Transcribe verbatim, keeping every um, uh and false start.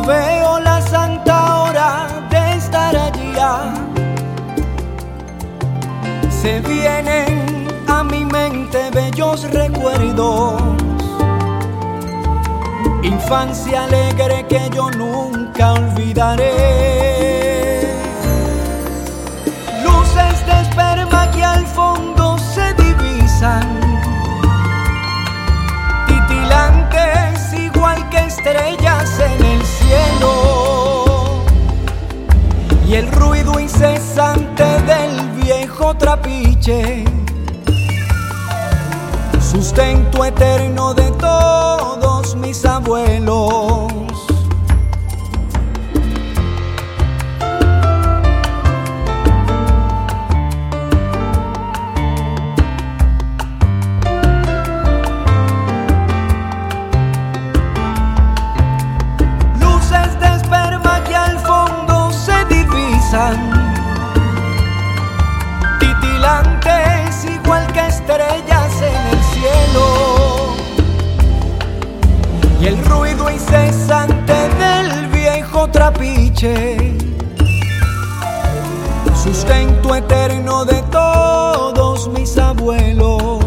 veo la santa hora de estar allá, se vienen a mi mente bellos recuerdos, infancia alegre que yo nunca olvidaré. Luces de esperma que al fondo se divisan, titilantes igual que estrellas en el cielo, y el ruido incesante del viejo trapiche, sustento eterno de todos mis abuelos. Luces de esperma que al fondo se divisan, titilantes igual que estrellas en el cielo, y el ruido incesante del viejo trapiche, sustento eterno de todos mis abuelos.